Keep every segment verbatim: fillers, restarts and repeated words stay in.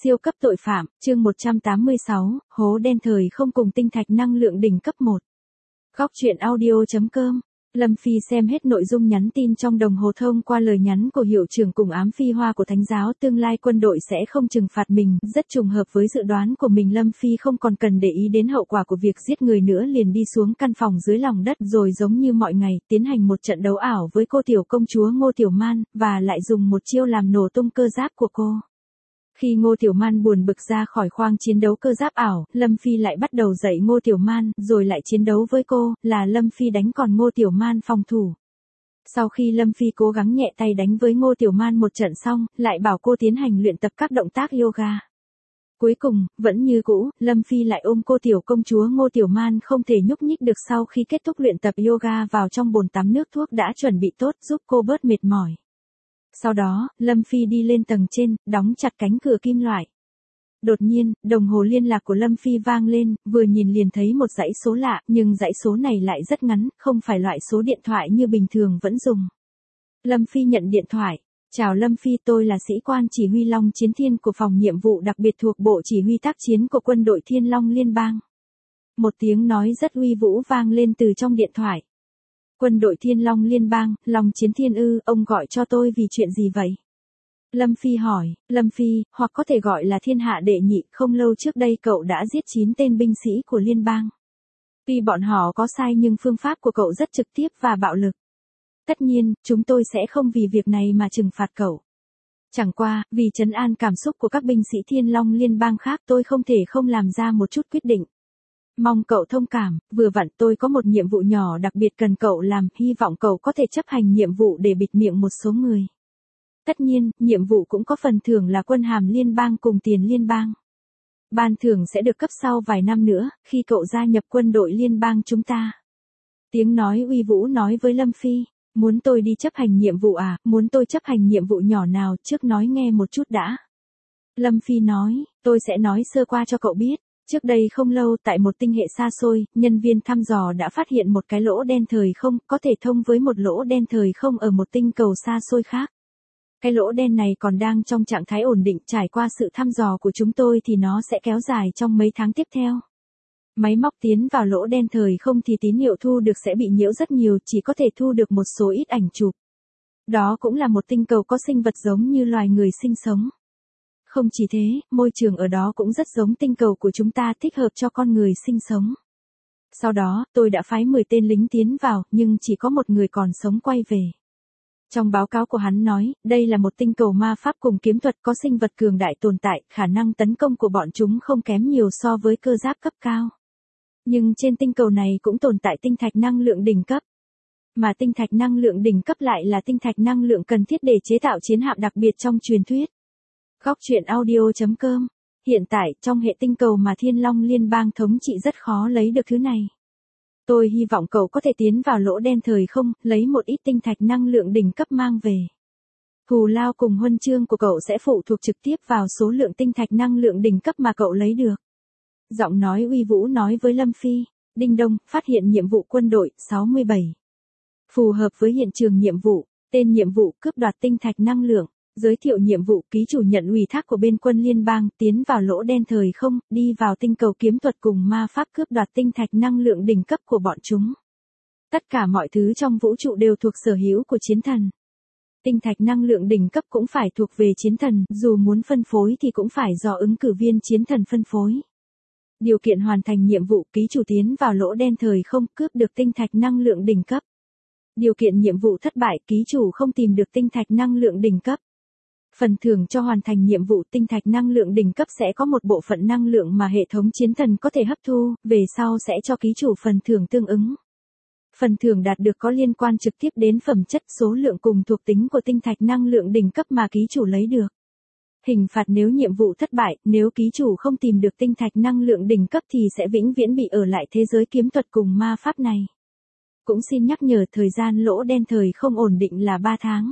Siêu cấp tội phạm, chương một trăm tám mươi sáu, hố đen thời không cùng tinh thạch năng lượng đỉnh cấp một. Góc truyện audio chấm com. Lâm Phi xem hết nội dung nhắn tin trong đồng hồ thông qua lời nhắn của hiệu trưởng cùng ám phi hoa của thánh giáo tương lai quân đội sẽ không trừng phạt mình, rất trùng hợp với dự đoán của mình. Lâm Phi không còn cần để ý đến hậu quả của việc giết người nữa, liền đi xuống căn phòng dưới lòng đất rồi giống như mọi ngày, tiến hành một trận đấu ảo với cô tiểu công chúa Ngô Tiểu Man, và lại dùng một chiêu làm nổ tung cơ giáp của cô. Khi Ngô Tiểu Man buồn bực ra khỏi khoang chiến đấu cơ giáp ảo, Lâm Phi lại bắt đầu dạy Ngô Tiểu Man, rồi lại chiến đấu với cô, là Lâm Phi đánh còn Ngô Tiểu Man phòng thủ. Sau khi Lâm Phi cố gắng nhẹ tay đánh với Ngô Tiểu Man một trận xong, lại bảo cô tiến hành luyện tập các động tác yoga. Cuối cùng, vẫn như cũ, Lâm Phi lại ôm cô tiểu công chúa Ngô Tiểu Man không thể nhúc nhích được. Sau khi kết thúc luyện tập yoga vào trong bồn tắm nước thuốc đã chuẩn bị tốt giúp cô bớt mệt mỏi. Sau đó, Lâm Phi đi lên tầng trên, đóng chặt cánh cửa kim loại. Đột nhiên, đồng hồ liên lạc của Lâm Phi vang lên, vừa nhìn liền thấy một dãy số lạ, nhưng dãy số này lại rất ngắn, không phải loại số điện thoại như bình thường vẫn dùng. Lâm Phi nhận điện thoại. Chào Lâm Phi, tôi là sĩ quan chỉ huy Long Chiến Thiên của phòng nhiệm vụ đặc biệt thuộc Bộ Chỉ huy tác chiến của quân đội Thiên Long Liên bang. Một tiếng nói rất uy vũ vang lên từ trong điện thoại. Quân đội Thiên Long Liên bang, Long Chiến Thiên ư, ông gọi cho tôi vì chuyện gì vậy? Lâm Phi hỏi. Lâm Phi, hoặc có thể gọi là thiên hạ đệ nhị, không lâu trước đây cậu đã giết chín tên binh sĩ của liên bang. Tuy bọn họ có sai nhưng phương pháp của cậu rất trực tiếp và bạo lực. Tất nhiên, chúng tôi sẽ không vì việc này mà trừng phạt cậu. Chẳng qua, vì trấn an cảm xúc của các binh sĩ Thiên Long Liên bang khác, tôi không thể không làm ra một chút quyết định. Mong cậu thông cảm, vừa vặn tôi có một nhiệm vụ nhỏ đặc biệt cần cậu làm, hy vọng cậu có thể chấp hành nhiệm vụ để bịt miệng một số người. Tất nhiên, nhiệm vụ cũng có phần thưởng là quân hàm liên bang cùng tiền liên bang. Ban thưởng sẽ được cấp sau vài năm nữa, khi cậu gia nhập quân đội liên bang chúng ta. Tiếng nói uy vũ nói với Lâm Phi, muốn tôi đi chấp hành nhiệm vụ à, muốn tôi chấp hành nhiệm vụ nhỏ nào, trước nói nghe một chút đã. Lâm Phi nói, tôi sẽ nói sơ qua cho cậu biết. Trước đây không lâu tại một tinh hệ xa xôi, nhân viên thăm dò đã phát hiện một cái lỗ đen thời không, có thể thông với một lỗ đen thời không ở một tinh cầu xa xôi khác. Cái lỗ đen này còn đang trong trạng thái ổn định, trải qua sự thăm dò của chúng tôi thì nó sẽ kéo dài trong mấy tháng tiếp theo. Máy móc tiến vào lỗ đen thời không thì tín hiệu thu được sẽ bị nhiễu rất nhiều, chỉ có thể thu được một số ít ảnh chụp. Đó cũng là một tinh cầu có sinh vật giống như loài người sinh sống. Không chỉ thế, môi trường ở đó cũng rất giống tinh cầu của chúng ta, thích hợp cho con người sinh sống. Sau đó, tôi đã phái mười tên lính tiến vào, nhưng chỉ có một người còn sống quay về. Trong báo cáo của hắn nói, đây là một tinh cầu ma pháp cùng kiếm thuật, có sinh vật cường đại tồn tại, khả năng tấn công của bọn chúng không kém nhiều so với cơ giáp cấp cao. Nhưng trên tinh cầu này cũng tồn tại tinh thạch năng lượng đỉnh cấp. Mà tinh thạch năng lượng đỉnh cấp lại là tinh thạch năng lượng cần thiết để chế tạo chiến hạm đặc biệt trong truyền thuyết. Góc truyện audio chấm com. Hiện tại, trong hệ tinh cầu mà Thiên Long Liên bang thống trị rất khó lấy được thứ này. Tôi hy vọng cậu có thể tiến vào lỗ đen thời không, lấy một ít tinh thạch năng lượng đỉnh cấp mang về. Thù lao cùng huân chương của cậu sẽ phụ thuộc trực tiếp vào số lượng tinh thạch năng lượng đỉnh cấp mà cậu lấy được. Giọng nói uy vũ nói với Lâm Phi. Đinh đông, phát hiện nhiệm vụ quân đội, sáu mươi bảy. Phù hợp với hiện trường nhiệm vụ, tên nhiệm vụ cướp đoạt tinh thạch năng lượng. Giới thiệu nhiệm vụ, ký chủ nhận ủy thác của bên quân liên bang, tiến vào lỗ đen thời không, đi vào tinh cầu kiếm thuật cùng ma pháp cướp đoạt tinh thạch năng lượng đỉnh cấp của bọn chúng. Tất cả mọi thứ trong vũ trụ đều thuộc sở hữu của chiến thần. Tinh thạch năng lượng đỉnh cấp cũng phải thuộc về chiến thần, dù muốn phân phối thì cũng phải do ứng cử viên chiến thần phân phối. Điều kiện hoàn thành nhiệm vụ, ký chủ tiến vào lỗ đen thời không, cướp được tinh thạch năng lượng đỉnh cấp. Điều kiện nhiệm vụ thất bại, ký chủ không tìm được tinh thạch năng lượng đỉnh cấp. Phần thưởng cho hoàn thành nhiệm vụ, tinh thạch năng lượng đỉnh cấp sẽ có một bộ phận năng lượng mà hệ thống chiến thần có thể hấp thu, về sau sẽ cho ký chủ phần thưởng tương ứng. Phần thưởng đạt được có liên quan trực tiếp đến phẩm chất, số lượng cùng thuộc tính của tinh thạch năng lượng đỉnh cấp mà ký chủ lấy được. Hình phạt nếu nhiệm vụ thất bại, nếu ký chủ không tìm được tinh thạch năng lượng đỉnh cấp thì sẽ vĩnh viễn bị ở lại thế giới kiếm thuật cùng ma pháp này. Cũng xin nhắc nhở thời gian lỗ đen thời không ổn định là ba tháng.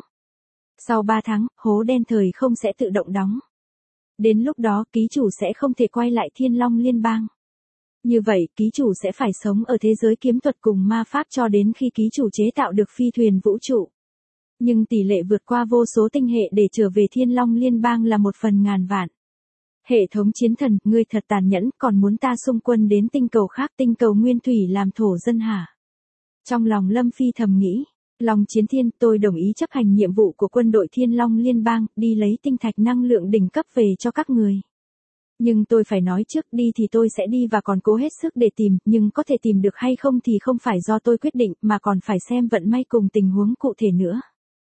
Sau ba tháng, hố đen thời không sẽ tự động đóng. Đến lúc đó, ký chủ sẽ không thể quay lại Thiên Long Liên bang. Như vậy, ký chủ sẽ phải sống ở thế giới kiếm thuật cùng ma pháp cho đến khi ký chủ chế tạo được phi thuyền vũ trụ. Nhưng tỷ lệ vượt qua vô số tinh hệ để trở về Thiên Long Liên bang là một phần ngàn vạn. Hệ thống chiến thần, ngươi thật tàn nhẫn, còn muốn ta xung quân đến tinh cầu khác, tinh cầu nguyên thủy làm thổ dân hả? Trong lòng Lâm Phi thầm nghĩ, Long Chiến Thiên, tôi đồng ý chấp hành nhiệm vụ của quân đội Thiên Long Liên bang, đi lấy tinh thạch năng lượng đỉnh cấp về cho các người. Nhưng tôi phải nói trước, đi thì tôi sẽ đi và còn cố hết sức để tìm, nhưng có thể tìm được hay không thì không phải do tôi quyết định, mà còn phải xem vận may cùng tình huống cụ thể nữa.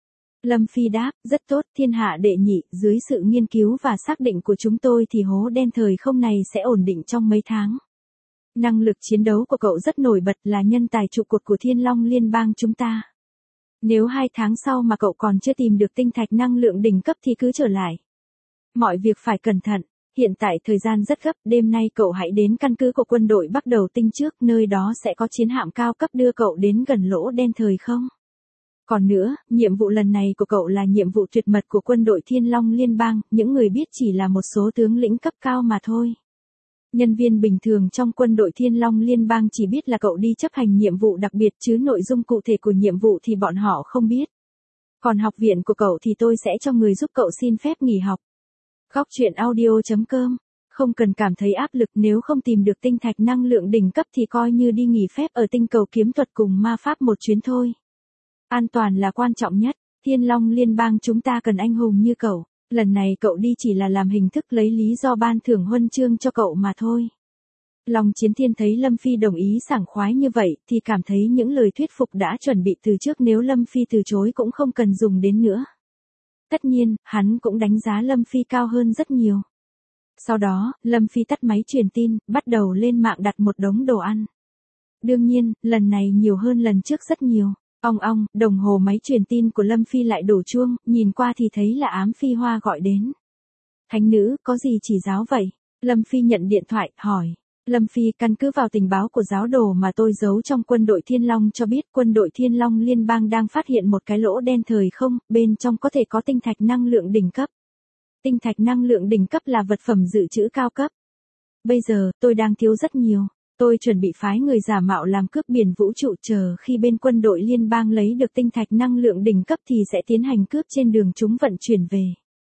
Lâm Phi đáp, rất tốt, thiên hạ đệ nhị, dưới sự nghiên cứu và xác định của chúng tôi thì hố đen thời không này sẽ ổn định trong mấy tháng. Năng lực chiến đấu của cậu rất nổi bật, là nhân tài trụ cột của Thiên Long Liên bang chúng ta. Nếu hai tháng sau mà cậu còn chưa tìm được tinh thạch năng lượng đỉnh cấp thì cứ trở lại. Mọi việc phải cẩn thận, hiện tại thời gian rất gấp, đêm nay cậu hãy đến căn cứ của quân đội Bắc Đầu Tinh trước, nơi đó sẽ có chiến hạm cao cấp đưa cậu đến gần lỗ đen thời không. Còn nữa, nhiệm vụ lần này của cậu là nhiệm vụ tuyệt mật của quân đội Thiên Long Liên bang, những người biết chỉ là một số tướng lĩnh cấp cao mà thôi. Nhân viên bình thường trong quân đội Thiên Long Liên bang chỉ biết là cậu đi chấp hành nhiệm vụ đặc biệt, chứ nội dung cụ thể của nhiệm vụ thì bọn họ không biết. Còn học viện của cậu thì tôi sẽ cho người giúp cậu xin phép nghỉ học. Góc truyện audio chấm com. Không cần cảm thấy áp lực, nếu không tìm được tinh thạch năng lượng đỉnh cấp thì coi như đi nghỉ phép ở tinh cầu kiếm thuật cùng ma pháp một chuyến thôi. An toàn là quan trọng nhất, Thiên Long Liên bang chúng ta cần anh hùng như cậu. Lần này cậu đi chỉ là làm hình thức lấy lý do ban thưởng huân chương cho cậu mà thôi. Long Chiến Thiên thấy Lâm Phi đồng ý sảng khoái như vậy thì cảm thấy những lời thuyết phục đã chuẩn bị từ trước, nếu Lâm Phi từ chối cũng không cần dùng đến nữa. Tất nhiên, hắn cũng đánh giá Lâm Phi cao hơn rất nhiều. Sau đó, Lâm Phi tắt máy truyền tin, bắt đầu lên mạng đặt một đống đồ ăn. Đương nhiên, lần này nhiều hơn lần trước rất nhiều. Ong ong, đồng hồ máy truyền tin của Lâm Phi lại đổ chuông, nhìn qua thì thấy là Ám Phi Hoa gọi đến. Thánh nữ, có gì chỉ giáo vậy? Lâm Phi nhận điện thoại, hỏi. Lâm Phi, căn cứ vào tình báo của giáo đồ mà tôi giấu trong quân đội Thiên Long cho biết, quân đội Thiên Long Liên bang đang phát hiện một cái lỗ đen thời không, bên trong có thể có tinh thạch năng lượng đỉnh cấp. Tinh thạch năng lượng đỉnh cấp là vật phẩm dự trữ cao cấp. Bây giờ, tôi đang thiếu rất nhiều. Tôi chuẩn bị phái người giả mạo làm cướp biển vũ trụ, chờ khi bên quân đội liên bang lấy được tinh thạch năng lượng đỉnh cấp thì sẽ tiến hành cướp trên đường chúng vận chuyển về.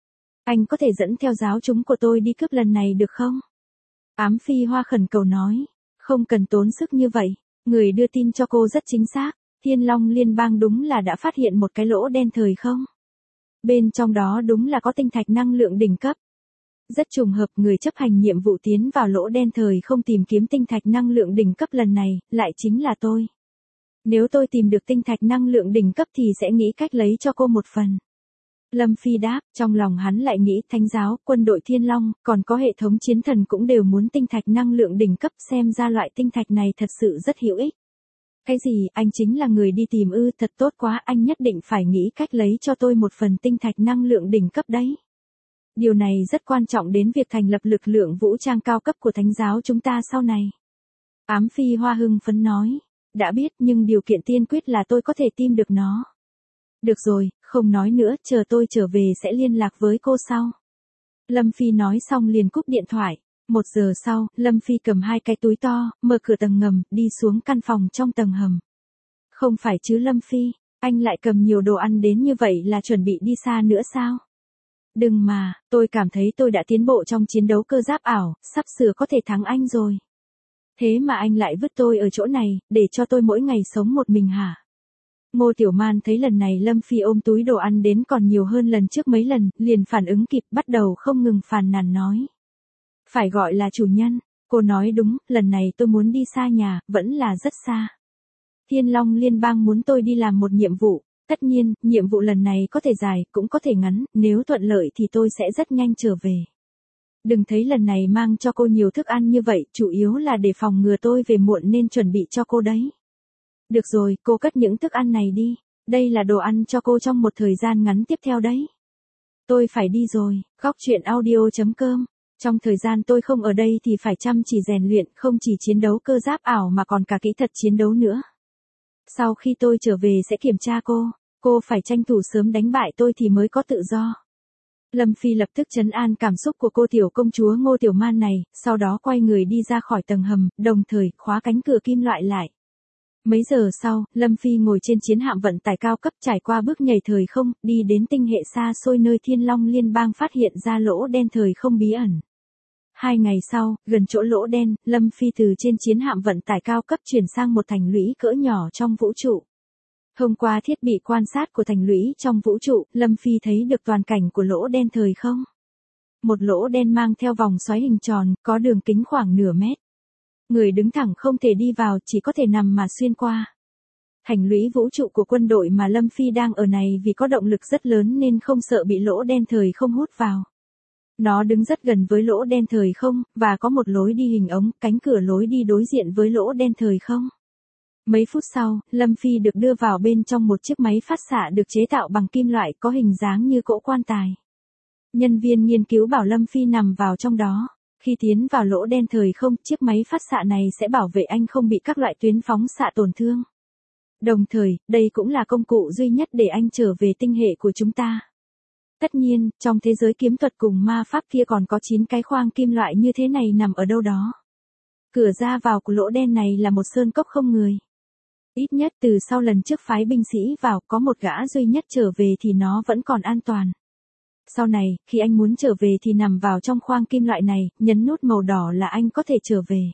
Anh có thể dẫn theo giáo chúng của tôi đi cướp lần này được không? Ám Phi Hoa khẩn cầu nói. Không cần tốn sức như vậy. Người đưa tin cho cô rất chính xác. Thiên Long Liên bang đúng là đã phát hiện một cái lỗ đen thời không. Bên trong đó đúng là có tinh thạch năng lượng đỉnh cấp. Rất trùng hợp, người chấp hành nhiệm vụ tiến vào lỗ đen thời không tìm kiếm tinh thạch năng lượng đỉnh cấp lần này, lại chính là tôi. Nếu tôi tìm được tinh thạch năng lượng đỉnh cấp thì sẽ nghĩ cách lấy cho cô một phần. Lâm Phi đáp, trong lòng hắn lại nghĩ thánh giáo, quân đội Thiên Long, còn có hệ thống chiến thần cũng đều muốn tinh thạch năng lượng đỉnh cấp, xem ra loại tinh thạch này thật sự rất hữu ích. Cái gì, anh chính là người đi tìm ư? Thật tốt quá, anh nhất định phải nghĩ cách lấy cho tôi một phần tinh thạch năng lượng đỉnh cấp đấy. Điều này rất quan trọng đến việc thành lập lực lượng vũ trang cao cấp của thánh giáo chúng ta sau này. Ám Phi Hoa hưng phấn nói, đã biết, nhưng điều kiện tiên quyết là tôi có thể tìm được nó. Được rồi, không nói nữa, chờ tôi trở về sẽ liên lạc với cô sau. Lâm Phi nói xong liền cúp điện thoại. Một giờ sau, Lâm Phi cầm hai cái túi to, mở cửa tầng ngầm, đi xuống căn phòng trong tầng hầm. Không phải chứ Lâm Phi, anh lại cầm nhiều đồ ăn đến như vậy là chuẩn bị đi xa nữa sao? Đừng mà, tôi cảm thấy tôi đã tiến bộ trong chiến đấu cơ giáp ảo, sắp sửa có thể thắng anh rồi. Thế mà anh lại vứt tôi ở chỗ này, để cho tôi mỗi ngày sống một mình hả? Ngô Tiểu Man thấy lần này Lâm Phi ôm túi đồ ăn đến còn nhiều hơn lần trước mấy lần, liền phản ứng kịp, bắt đầu không ngừng phàn nàn nói. Phải gọi là chủ nhân, cô nói đúng, lần này tôi muốn đi xa nhà, vẫn là rất xa. Thiên Long Liên bang muốn tôi đi làm một nhiệm vụ, tất nhiên, nhiệm vụ lần này có thể dài, cũng có thể ngắn, nếu thuận lợi thì tôi sẽ rất nhanh trở về. Đừng thấy lần này mang cho cô nhiều thức ăn như vậy, chủ yếu là để phòng ngừa tôi về muộn nên chuẩn bị cho cô đấy. Được rồi, cô cất những thức ăn này đi, đây là đồ ăn cho cô trong một thời gian ngắn tiếp theo đấy. Tôi phải đi rồi, góc truyện audio chấm com. Trong thời gian tôi không ở đây thì phải chăm chỉ rèn luyện, không chỉ chiến đấu cơ giáp ảo mà còn cả kỹ thuật chiến đấu nữa. Sau khi tôi trở về sẽ kiểm tra cô, cô phải tranh thủ sớm đánh bại tôi thì mới có tự do. Lâm Phi lập tức trấn an cảm xúc của cô tiểu công chúa Ngô Tiểu Man này, sau đó quay người đi ra khỏi tầng hầm, đồng thời khóa cánh cửa kim loại lại. Mấy giờ sau, Lâm Phi ngồi trên chiến hạm vận tải cao cấp trải qua bước nhảy thời không, đi đến tinh hệ xa xôi nơi Thiên Long Liên bang phát hiện ra lỗ đen thời không bí ẩn. Hai ngày sau, gần chỗ lỗ đen, Lâm Phi từ trên chiến hạm vận tải cao cấp chuyển sang một thành lũy cỡ nhỏ trong vũ trụ. Thông qua thiết bị quan sát của thành lũy trong vũ trụ, Lâm Phi thấy được toàn cảnh của lỗ đen thời không. Một lỗ đen mang theo vòng xoáy hình tròn, có đường kính khoảng nửa mét. Người đứng thẳng không thể đi vào, chỉ có thể nằm mà xuyên qua. Thành lũy vũ trụ của quân đội mà Lâm Phi đang ở này vì có động lực rất lớn nên không sợ bị lỗ đen thời không hút vào. Nó đứng rất gần với lỗ đen thời không, và có một lối đi hình ống, cánh cửa lối đi đối diện với lỗ đen thời không. Mấy phút sau, Lâm Phi được đưa vào bên trong một chiếc máy phát xạ được chế tạo bằng kim loại có hình dáng như cỗ quan tài. Nhân viên nghiên cứu bảo Lâm Phi nằm vào trong đó. Khi tiến vào lỗ đen thời không, chiếc máy phát xạ này sẽ bảo vệ anh không bị các loại tuyến phóng xạ tổn thương. Đồng thời, đây cũng là công cụ duy nhất để anh trở về tinh hệ của chúng ta. Tất nhiên, trong thế giới kiếm thuật cùng ma pháp kia còn có chín cái khoang kim loại như thế này nằm ở đâu đó. Cửa ra vào của lỗ đen này là một sơn cốc không người. Ít nhất từ sau lần trước phái binh sĩ vào, có một gã duy nhất trở về thì nó vẫn còn an toàn. Sau này, khi anh muốn trở về thì nằm vào trong khoang kim loại này, nhấn nút màu đỏ là anh có thể trở về.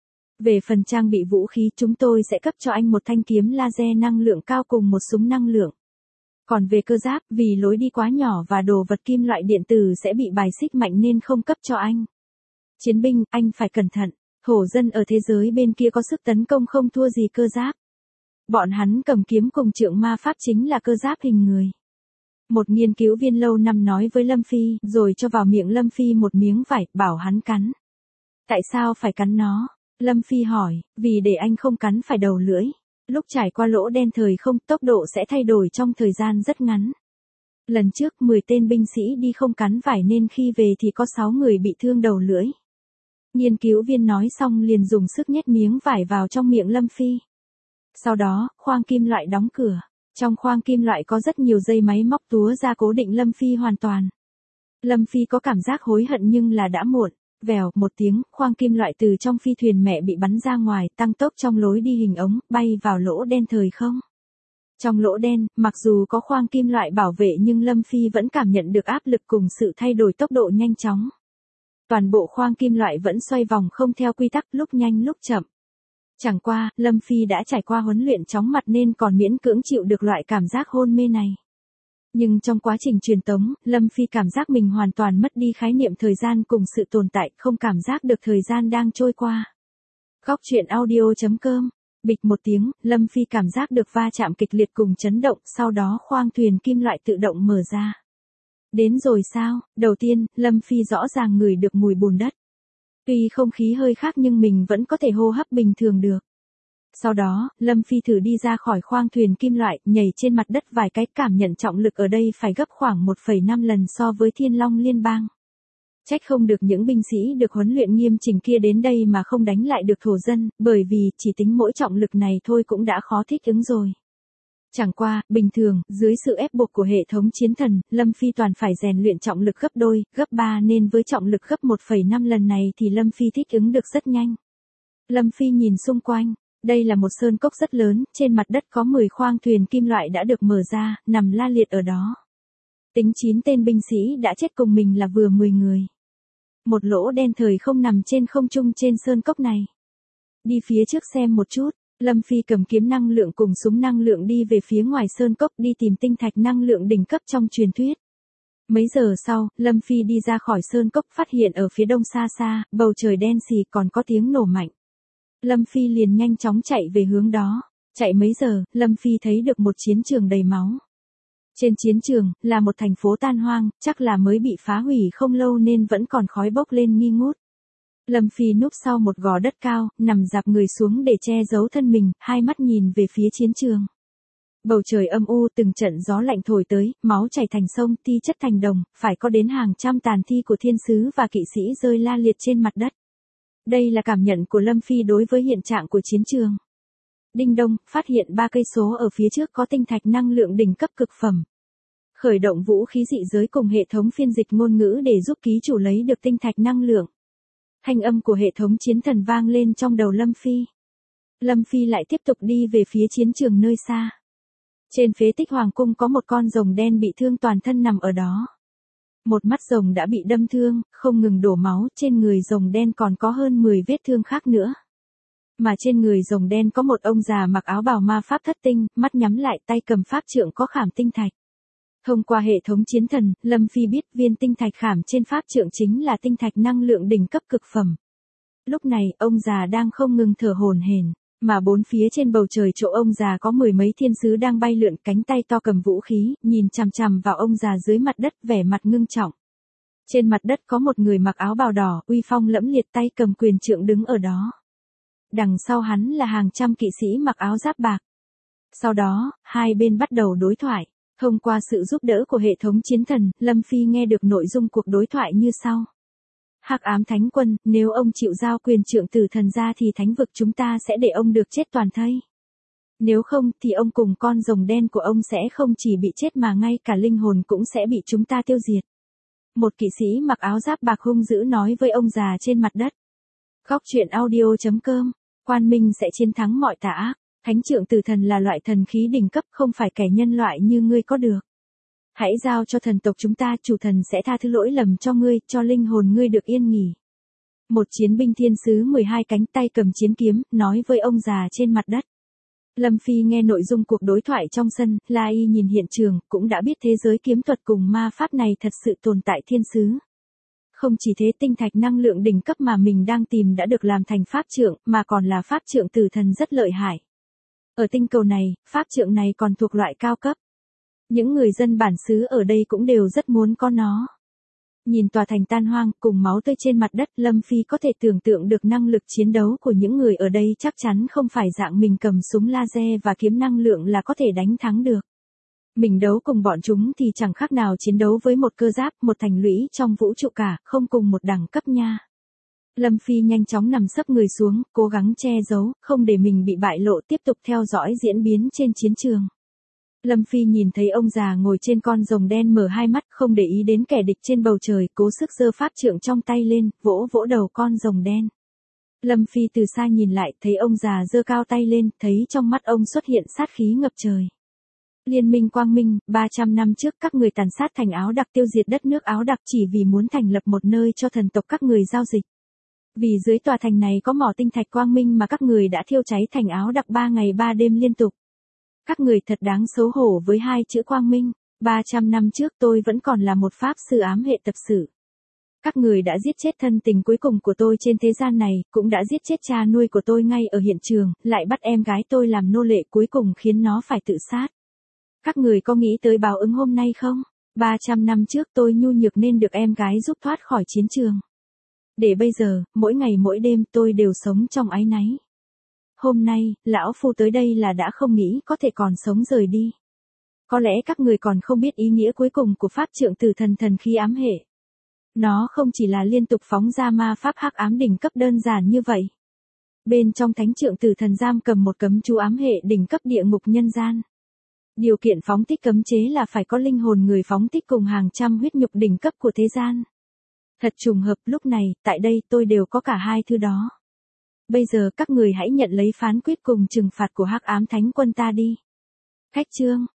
Về phần trang bị vũ khí, chúng tôi sẽ cấp cho anh một thanh kiếm laser năng lượng cao cùng một súng năng lượng. Còn về cơ giáp, vì lối đi quá nhỏ và đồ vật kim loại điện tử sẽ bị bài xích mạnh nên không cấp cho anh. Chiến binh, anh phải cẩn thận. Thổ dân ở thế giới bên kia có sức tấn công không thua gì cơ giáp. Bọn hắn cầm kiếm cùng trượng ma pháp chính là cơ giáp hình người. Một nghiên cứu viên lâu năm nói với Lâm Phi, rồi cho vào miệng Lâm Phi một miếng vải, bảo hắn cắn. Tại sao phải cắn nó? Lâm Phi hỏi, vì để anh không cắn phải đầu lưỡi. Lúc trải qua lỗ đen thời không, tốc độ sẽ thay đổi trong thời gian rất ngắn. Lần trước, mười tên binh sĩ đi không cắn vải nên khi về thì có sáu người bị thương đầu lưỡi. Nghiên cứu viên nói xong liền dùng sức nhét miếng vải vào trong miệng Lâm Phi. Sau đó, khoang kim loại đóng cửa. Trong khoang kim loại có rất nhiều dây máy móc túa ra cố định Lâm Phi hoàn toàn. Lâm Phi có cảm giác hối hận nhưng là đã muộn. Vèo, một tiếng, khoang kim loại từ trong phi thuyền mẹ bị bắn ra ngoài, tăng tốc trong lối đi hình ống, bay vào lỗ đen thời không. Trong lỗ đen, mặc dù có khoang kim loại bảo vệ nhưng Lâm Phi vẫn cảm nhận được áp lực cùng sự thay đổi tốc độ nhanh chóng. Toàn bộ khoang kim loại vẫn xoay vòng không theo quy tắc, lúc nhanh lúc chậm. Chẳng qua, Lâm Phi đã trải qua huấn luyện chóng mặt nên còn miễn cưỡng chịu được loại cảm giác hôn mê này. Nhưng trong quá trình truyền tống, Lâm Phi cảm giác mình hoàn toàn mất đi khái niệm thời gian cùng sự tồn tại, không cảm giác được thời gian đang trôi qua. Góc truyện audio chấm com. Bịch một tiếng, Lâm Phi cảm giác được va chạm kịch liệt cùng chấn động, sau đó khoang thuyền kim loại tự động mở ra. Đến rồi sao? Đầu tiên, Lâm Phi rõ ràng ngửi được mùi bùn đất. Tuy không khí hơi khác nhưng mình vẫn có thể hô hấp bình thường được. Sau đó, Lâm Phi thử đi ra khỏi khoang thuyền kim loại, nhảy trên mặt đất vài cái, cảm nhận trọng lực ở đây phải gấp khoảng một phẩy năm lần so với Thiên Long Liên bang. Trách không được những binh sĩ được huấn luyện nghiêm chỉnh kia đến đây mà không đánh lại được thổ dân, bởi vì chỉ tính mỗi trọng lực này thôi cũng đã khó thích ứng rồi. Chẳng qua, bình thường, dưới sự ép buộc của hệ thống chiến thần, Lâm Phi toàn phải rèn luyện trọng lực gấp đôi, gấp ba nên với trọng lực gấp một phẩy năm lần này thì Lâm Phi thích ứng được rất nhanh. Lâm Phi nhìn xung quanh. Đây là một sơn cốc rất lớn, trên mặt đất có mười khoang thuyền kim loại đã được mở ra, nằm la liệt ở đó. Tính chín tên binh sĩ đã chết cùng mình là vừa mười người. Một lỗ đen thời không nằm trên không trung trên sơn cốc này. Đi phía trước xem một chút, Lâm Phi cầm kiếm năng lượng cùng súng năng lượng đi về phía ngoài sơn cốc đi tìm tinh thạch năng lượng đỉnh cấp trong truyền thuyết. Mấy giờ sau, Lâm Phi đi ra khỏi sơn cốc phát hiện ở phía đông xa xa, bầu trời đen xì còn có tiếng nổ mạnh. Lâm Phi liền nhanh chóng chạy về hướng đó. Chạy mấy giờ, Lâm Phi thấy được một chiến trường đầy máu. Trên chiến trường, là một thành phố tan hoang, chắc là mới bị phá hủy không lâu nên vẫn còn khói bốc lên nghi ngút. Lâm Phi núp sau một gò đất cao, nằm dạp người xuống để che giấu thân mình, hai mắt nhìn về phía chiến trường. Bầu trời âm u, từng trận gió lạnh thổi tới, máu chảy thành sông, ti chất thành đồng, phải có đến hàng trăm tàn thi của thiên sứ và kỵ sĩ rơi la liệt trên mặt đất. Đây là cảm nhận của Lâm Phi đối với hiện trạng của chiến trường. Đinh đông, phát hiện ba cây số ở phía trước có tinh thạch năng lượng đỉnh cấp cực phẩm. Khởi động vũ khí dị giới cùng hệ thống phiên dịch ngôn ngữ để giúp ký chủ lấy được tinh thạch năng lượng. Thanh âm của hệ thống chiến thần vang lên trong đầu Lâm Phi. Lâm Phi lại tiếp tục đi về phía chiến trường nơi xa. Trên phế tích hoàng cung có một con rồng đen bị thương toàn thân nằm ở đó. Một mắt rồng đã bị đâm thương, không ngừng đổ máu, trên người rồng đen còn có hơn mười vết thương khác nữa. Mà trên người rồng đen có một ông già mặc áo bào ma pháp thất tinh, mắt nhắm lại, tay cầm pháp trượng có khảm tinh thạch. Thông qua hệ thống chiến thần, Lâm Phi biết viên tinh thạch khảm trên pháp trượng chính là tinh thạch năng lượng đỉnh cấp cực phẩm. Lúc này, ông già đang không ngừng thở hổn hển, mà bốn phía trên bầu trời chỗ ông già có mười mấy thiên sứ đang bay lượn, cánh tay to cầm vũ khí, nhìn chằm chằm vào ông già dưới mặt đất, vẻ mặt ngưng trọng. Trên mặt đất có một người mặc áo bào đỏ, uy phong lẫm liệt, tay cầm quyền trượng đứng ở đó. Đằng sau hắn là hàng trăm kỵ sĩ mặc áo giáp bạc. Sau đó, hai bên bắt đầu đối thoại. Thông qua sự giúp đỡ của hệ thống chiến thần, Lâm Phi nghe được nội dung cuộc đối thoại như sau. Hắc ám thánh quân, nếu ông chịu giao quyền trượng tử thần ra thì thánh vực chúng ta sẽ để ông được chết toàn thây. Nếu không thì ông cùng con rồng đen của ông sẽ không chỉ bị chết mà ngay cả linh hồn cũng sẽ bị chúng ta tiêu diệt. Một kỵ sĩ mặc áo giáp bạc hung dữ nói với ông già trên mặt đất. Góc truyện audio chấm com, Quan Minh sẽ chiến thắng mọi tà ác. Thánh trượng tử thần là loại thần khí đỉnh cấp, không phải kẻ nhân loại như ngươi có được. Hãy giao cho thần tộc chúng ta, chủ thần sẽ tha thứ lỗi lầm cho ngươi, cho linh hồn ngươi được yên nghỉ. Một chiến binh thiên sứ mười hai cánh tay cầm chiến kiếm, nói với ông già trên mặt đất. Lâm Phi nghe nội dung cuộc đối thoại trong sân, La Y nhìn hiện trường, cũng đã biết thế giới kiếm thuật cùng ma pháp này thật sự tồn tại thiên sứ. Không chỉ thế, tinh thạch năng lượng đỉnh cấp mà mình đang tìm đã được làm thành pháp trượng, mà còn là pháp trượng tử thần rất lợi hại. Ở tinh cầu này, pháp trượng này còn thuộc loại cao cấp. Những người dân bản xứ ở đây cũng đều rất muốn có nó. Nhìn tòa thành tan hoang, cùng máu tươi trên mặt đất, Lâm Phi có thể tưởng tượng được năng lực chiến đấu của những người ở đây chắc chắn không phải dạng mình cầm súng laser và kiếm năng lượng là có thể đánh thắng được. Mình đấu cùng bọn chúng thì chẳng khác nào chiến đấu với một cơ giáp, một thành lũy trong vũ trụ cả, không cùng một đẳng cấp nha. Lâm Phi nhanh chóng nằm sấp người xuống, cố gắng che giấu, không để mình bị bại lộ, tiếp tục theo dõi diễn biến trên chiến trường. Lâm Phi nhìn thấy ông già ngồi trên con rồng đen mở hai mắt, không để ý đến kẻ địch trên bầu trời, cố sức giơ pháp trượng trong tay lên, vỗ vỗ đầu con rồng đen. Lâm Phi từ xa nhìn lại, thấy ông già giơ cao tay lên, thấy trong mắt ông xuất hiện sát khí ngập trời. Liên minh Quang Minh, ba trăm năm trước các người tàn sát thành Áo Đặc, tiêu diệt đất nước Áo Đặc chỉ vì muốn thành lập một nơi cho thần tộc các người giao dịch. Vì dưới tòa thành này có mỏ tinh thạch quang minh mà các người đã thiêu cháy thành Áo Đặc ba ngày ba đêm liên tục. Các người thật đáng xấu hổ với hai chữ quang minh. ba trăm năm trước tôi vẫn còn là một pháp sư ám hệ tập sự. Các người đã giết chết thân tình cuối cùng của tôi trên thế gian này, cũng đã giết chết cha nuôi của tôi ngay ở hiện trường, lại bắt em gái tôi làm nô lệ, cuối cùng khiến nó phải tự sát. Các người có nghĩ tới báo ứng hôm nay không? ba trăm năm trước tôi nhu nhược nên được em gái giúp thoát khỏi chiến trường. Để bây giờ, mỗi ngày mỗi đêm tôi đều sống trong áy náy. Hôm nay, lão phu tới đây là đã không nghĩ có thể còn sống rời đi. Có lẽ các người còn không biết ý nghĩa cuối cùng của pháp trượng tử thần thần khí ám hệ. Nó không chỉ là liên tục phóng ra ma pháp hắc ám đỉnh cấp đơn giản như vậy. Bên trong thánh trượng tử thần giam cầm một cấm chú ám hệ đỉnh cấp địa ngục nhân gian. Điều kiện phóng thích cấm chế là phải có linh hồn người phóng thích cùng hàng trăm huyết nhục đỉnh cấp của thế gian. Thật trùng hợp, lúc này, tại đây tôi đều có cả hai thứ đó. Bây giờ các người hãy nhận lấy phán quyết cùng trừng phạt của hắc ám thánh quân ta đi. Khách chương.